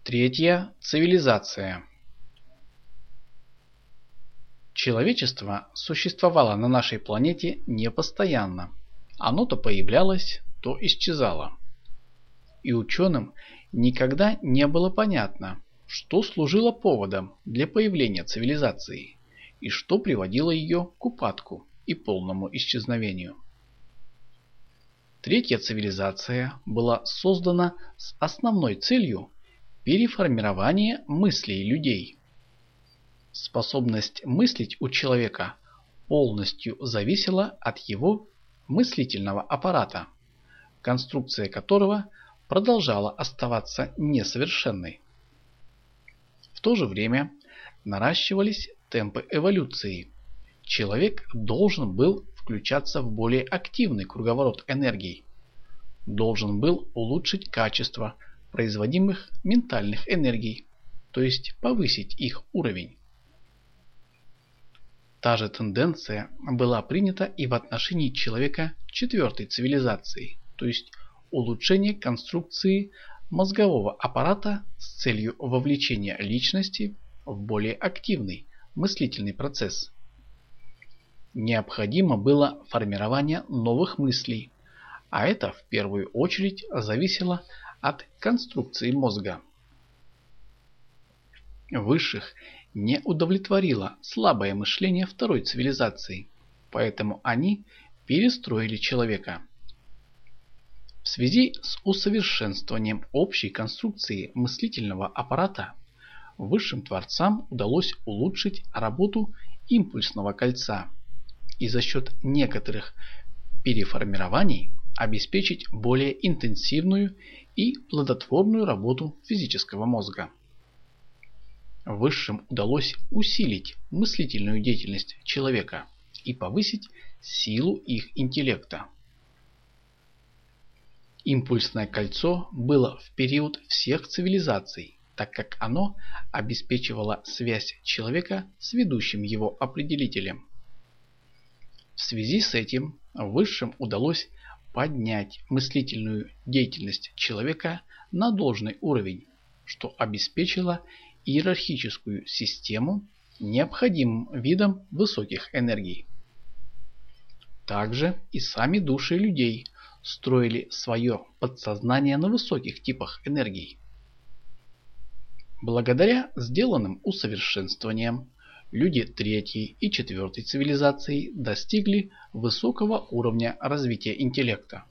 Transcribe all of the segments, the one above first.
Третья цивилизация. Человечество существовало на нашей планете не постоянно. Оно то появлялось, то исчезало. И ученым никогда не было понятно, что служило поводом для появления цивилизации и что приводило ее к упадку и полному исчезновению. Третья цивилизация была создана с основной целью переформирования мыслей людей. Способность мыслить у человека полностью зависела от его мыслительного аппарата, конструкция которого продолжала оставаться несовершенной. В то же время наращивались темпы эволюции. Человек должен был включаться в более активный круговорот энергий, должен был улучшить качество производимых ментальных энергий, то есть повысить их уровень. Та же тенденция была принята и в отношении человека четвертой цивилизации, то есть улучшение конструкции мозгового аппарата с целью вовлечения личности в более активный мыслительный процесс. Необходимо было формирование новых мыслей, а это в первую очередь зависело от конструкции мозга. Высших не удовлетворило слабое мышление второй цивилизации, поэтому они перестроили человека. В связи с усовершенствованием общей конструкции мыслительного аппарата высшим творцам удалось улучшить работу импульсного кольца и за счет некоторых переформирований обеспечить более интенсивную и плодотворную работу физического мозга. Высшим удалось усилить мыслительную деятельность человека и повысить силу их интеллекта. Импульсное кольцо было в период всех цивилизаций, так как оно обеспечивало связь человека с ведущим его определителем. В связи с этим высшим удалось поднять мыслительную деятельность человека на должный уровень, что обеспечило иерархическую систему необходимым видом высоких энергий. Также и сами души людей строили свое подсознание на высоких типах энергий. Благодаря сделанным усовершенствованиям люди третьей и четвертой цивилизации достигли высокого уровня развития интеллекта.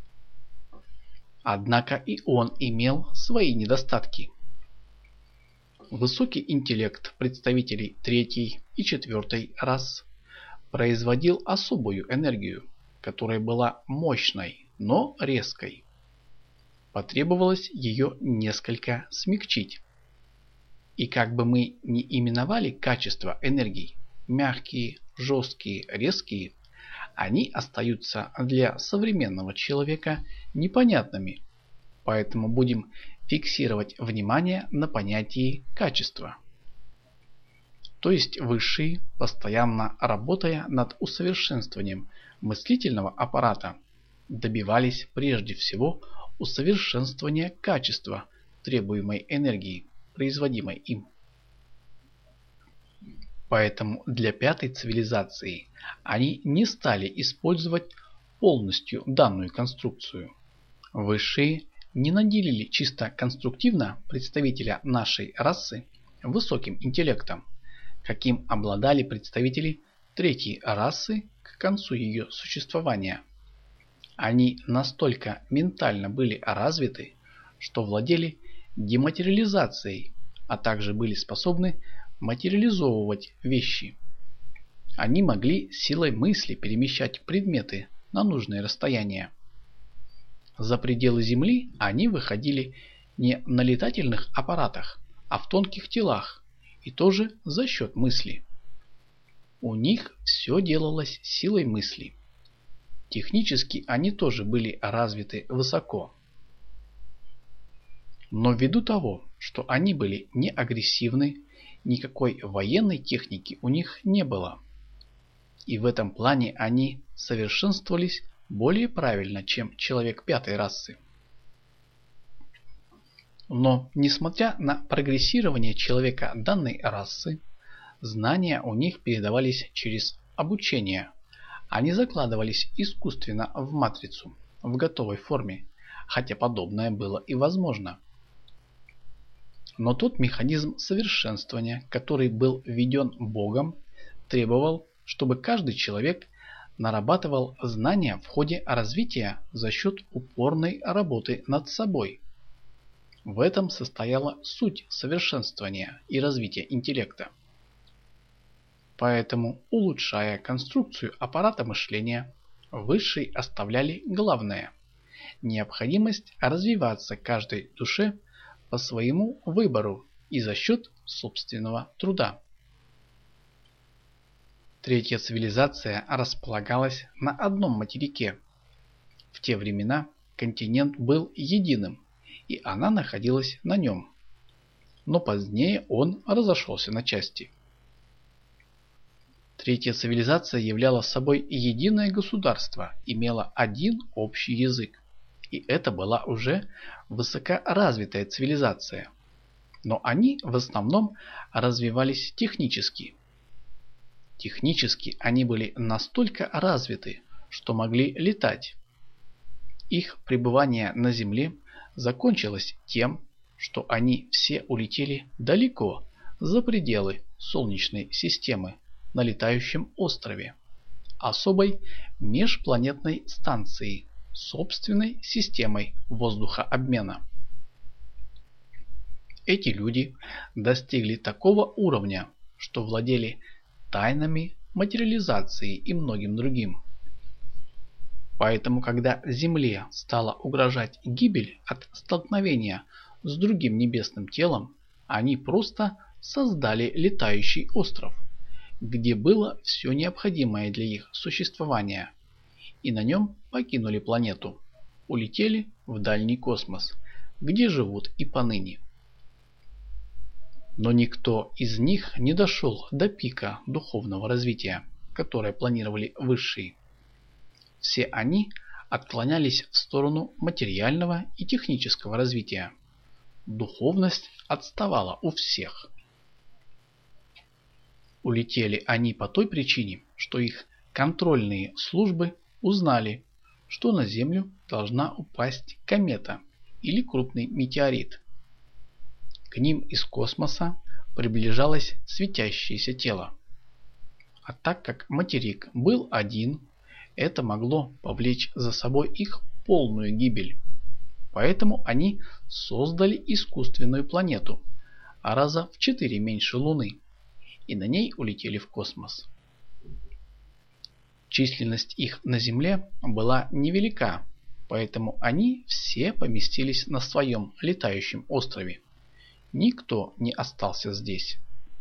Однако и он имел свои недостатки. Высокий интеллект представителей третьей и четвертой рас производил особую энергию, которая была мощной, но резкой. Потребовалось ее несколько смягчить. И как бы мы ни именовали качества энергий – мягкие, жесткие, резкие – они остаются для современного человека непонятными, поэтому будем фиксировать внимание на понятии качества. То есть высшие, постоянно работая над усовершенствованием мыслительного аппарата, добивались прежде всего усовершенствования качества требуемой энергии, производимой им. Поэтому для пятой цивилизации они не стали использовать полностью данную конструкцию. Высшие не наделили чисто конструктивно представителя нашей расы высоким интеллектом, каким обладали представители третьей расы к концу ее существования. Они настолько ментально были развиты, что владели дематериализацией, а также были способны материализовывать вещи. Они могли силой мысли перемещать предметы на нужные расстояния. За пределы Земли они выходили не на летательных аппаратах, а в тонких телах, и тоже за счет мысли. У них все делалось силой мысли. Технически они тоже были развиты высоко. Но ввиду того, что они были не агрессивны, никакой военной техники у них не было. И в этом плане они совершенствовались более правильно, чем человек пятой расы. Но, несмотря на прогрессирование человека данной расы, знания у них передавались через обучение. Они закладывались искусственно в матрицу, в готовой форме, хотя подобное было и возможно. Но тот механизм совершенствования, который был введен Богом, требовал, чтобы каждый человек нарабатывал знания в ходе развития за счет упорной работы над собой. В этом состояла суть совершенствования и развития интеллекта. Поэтому, улучшая конструкцию аппарата мышления, высшие оставляли главное – необходимость развиваться каждой душе по своему выбору и за счет собственного труда. Третья цивилизация располагалась на одном материке. В те времена континент был единым, и она находилась на нем. Но позднее он разошелся на части. Третья цивилизация являла собой единое государство, имела один общий язык. И это была уже высокоразвитая цивилизация. Но они в основном развивались технически. Технически они были настолько развиты, что могли летать. Их пребывание на Земле закончилось тем, что они все улетели далеко за пределы Солнечной системы на летающем острове, особой межпланетной станции, собственной системой воздухообмена. Эти люди достигли такого уровня, что владели тайнами материализации и многим другим. Поэтому, когда Земле стала угрожать гибель от столкновения с другим небесным телом, они просто создали летающий остров, где было все необходимое для их существования, и на нем покинули планету, улетели в дальний космос, где живут и поныне. Но никто из них не дошел до пика духовного развития, которое планировали высшие. Все они отклонялись в сторону материального и технического развития. Духовность отставала у всех. Улетели они по той причине, что их контрольные службы узнали, что на Землю должна упасть комета или крупный метеорит. К ним из космоса приближалось светящееся тело. А так как материк был один, это могло повлечь за собой их полную гибель. Поэтому они создали искусственную планету, раза в 4 меньше Луны, и на ней улетели в космос. Численность их на Земле была невелика, поэтому они все поместились на своем летающем острове. Никто не остался здесь.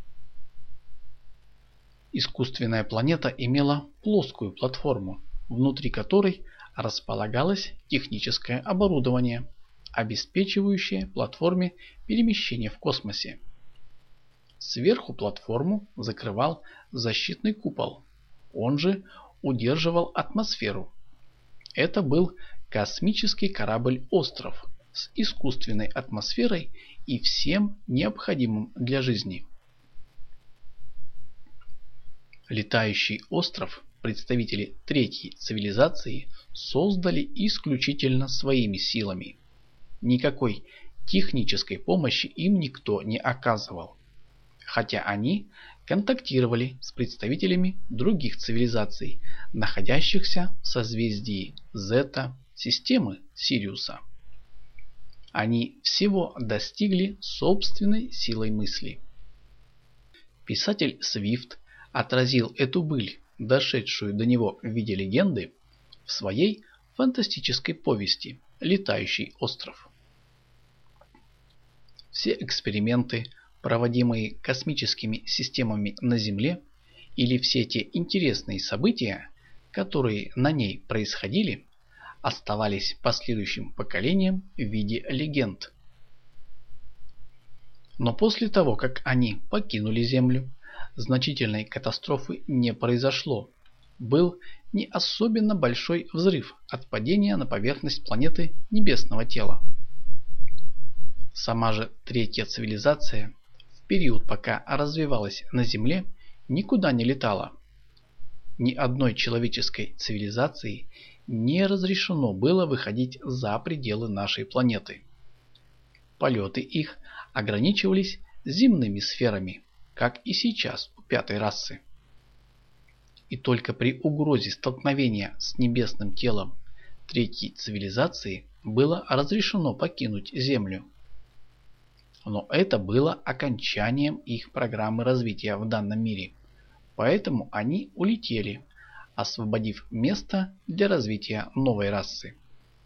Искусственная планета имела плоскую платформу, внутри которой располагалось техническое оборудование, обеспечивающее платформе перемещение в космосе. Сверху платформу закрывал защитный купол, он же удерживал атмосферу. Это был космический корабль-остров с искусственной атмосферой и всем необходимым для жизни. Летающий остров представители третьей цивилизации создали исключительно своими силами. Никакой технической помощи им никто не оказывал, хотя они контактировали с представителями других цивилизаций, находящихся в созвездии Зета системы Сириуса. Они всего достигли собственной силой мысли. Писатель Свифт отразил эту быль, дошедшую до него в виде легенды, в своей фантастической повести «Летающий остров». Все эксперименты, проводимые космическими системами на Земле, или все те интересные события, которые на ней происходили, оставались последующим поколениям в виде легенд. Но после того, как они покинули Землю, значительной катастрофы не произошло. Был не особенно большой взрыв от падения на поверхность планеты небесного тела. Сама же третья цивилизация в период, пока развивалась на Земле, никуда не летала. Ни одной человеческой цивилизации не разрешено было выходить за пределы нашей планеты. Полеты их ограничивались земными сферами, как и сейчас у пятой расы. И только при угрозе столкновения с небесным телом третьей цивилизации было разрешено покинуть Землю. Но это было окончанием их программы развития в данном мире, поэтому они улетели, освободив место для развития новой расы.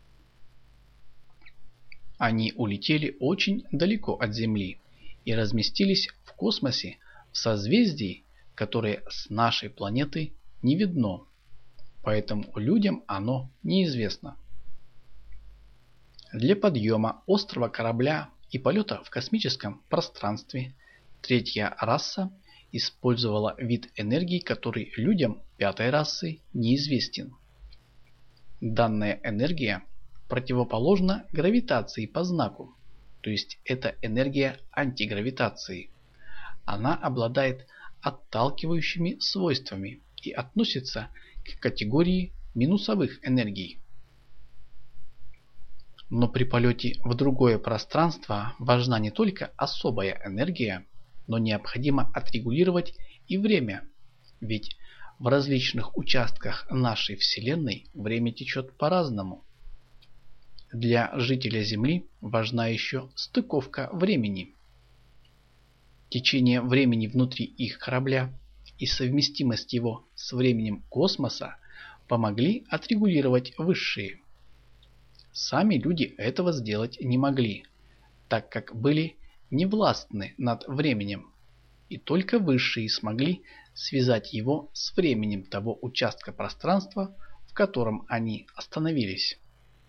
Они улетели очень далеко от Земли и разместились в космосе в созвездии, которое с нашей планеты не видно, поэтому людям оно неизвестно. Для подъема острого корабля и полета в космическом пространстве третья раса использовала вид энергии, который людям пятой расы неизвестен. Данная энергия противоположна гравитации по знаку, то есть это энергия антигравитации. Она обладает отталкивающими свойствами и относится к категории минусовых энергий. Но при полете в другое пространство важна не только особая энергия, но необходимо отрегулировать и время, ведь в различных участках нашей Вселенной время течет по-разному. Для жителя Земли важна еще стыковка времени. Течение времени внутри их корабля и совместимость его с временем космоса помогли отрегулировать высшие. Сами люди этого сделать не могли, так как были невластны над временем, и только высшие смогли связать его с временем того участка пространства, в котором они остановились.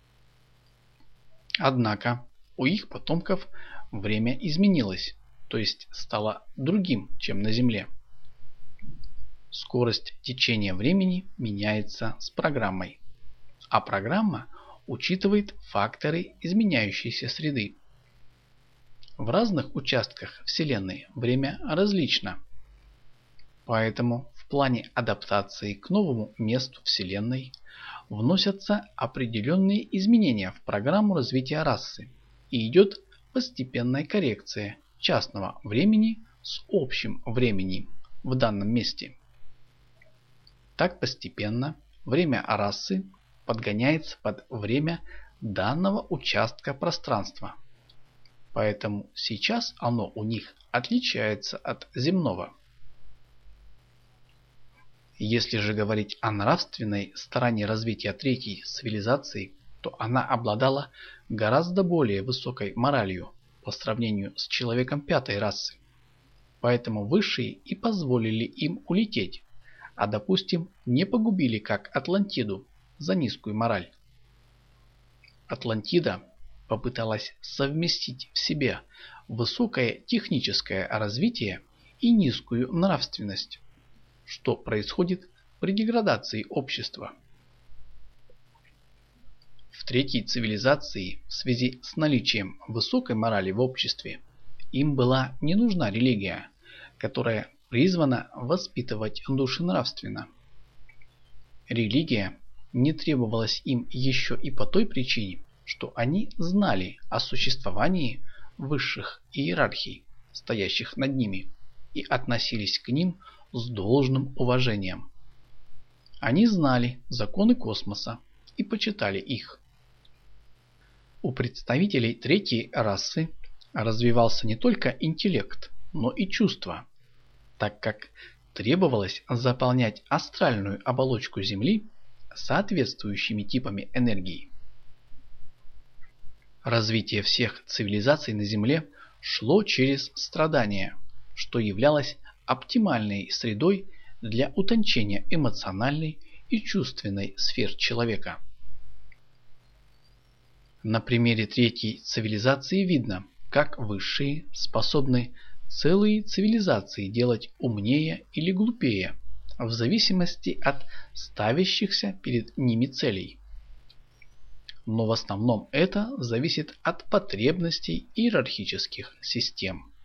Однако у их потомков время изменилось, то есть стало другим, чем на Земле. Скорость течения времени меняется с программой, а программа учитывает факторы изменяющейся среды. В разных участках Вселенной время различно, поэтому в плане адаптации к новому месту Вселенной вносятся определенные изменения в программу развития расы и идет постепенная коррекция частного времени с общим временем в данном месте. Так постепенно время расы подгоняется под время данного участка пространства. Поэтому сейчас оно у них отличается от земного. Если же говорить о нравственной стороне развития третьей цивилизации, то она обладала гораздо более высокой моралью по сравнению с человеком пятой расы. Поэтому высшие и позволили им улететь, а допустим не погубили как Атлантиду за низкую мораль. Атлантида попыталась совместить в себе высокое техническое развитие и низкую нравственность, что происходит при деградации общества. В третьей цивилизации в связи с наличием высокой морали в обществе им была не нужна религия, которая призвана воспитывать души нравственно. Религия не требовалась им еще и по той причине, что они знали о существовании высших иерархий, стоящих над ними, и относились к ним с должным уважением. Они знали законы космоса и почитали их. У представителей третьей расы развивался не только интеллект, но и чувства, так как требовалось заполнять астральную оболочку Земли соответствующими типами энергии. Развитие всех цивилизаций на Земле шло через страдания, что являлось оптимальной средой для утончения эмоциональной и чувственной сфер человека. На примере третьей цивилизации видно, как высшие способны целые цивилизации делать умнее или глупее, в зависимости от ставящихся перед ними целей. но в основном это зависит от потребностей иерархических систем.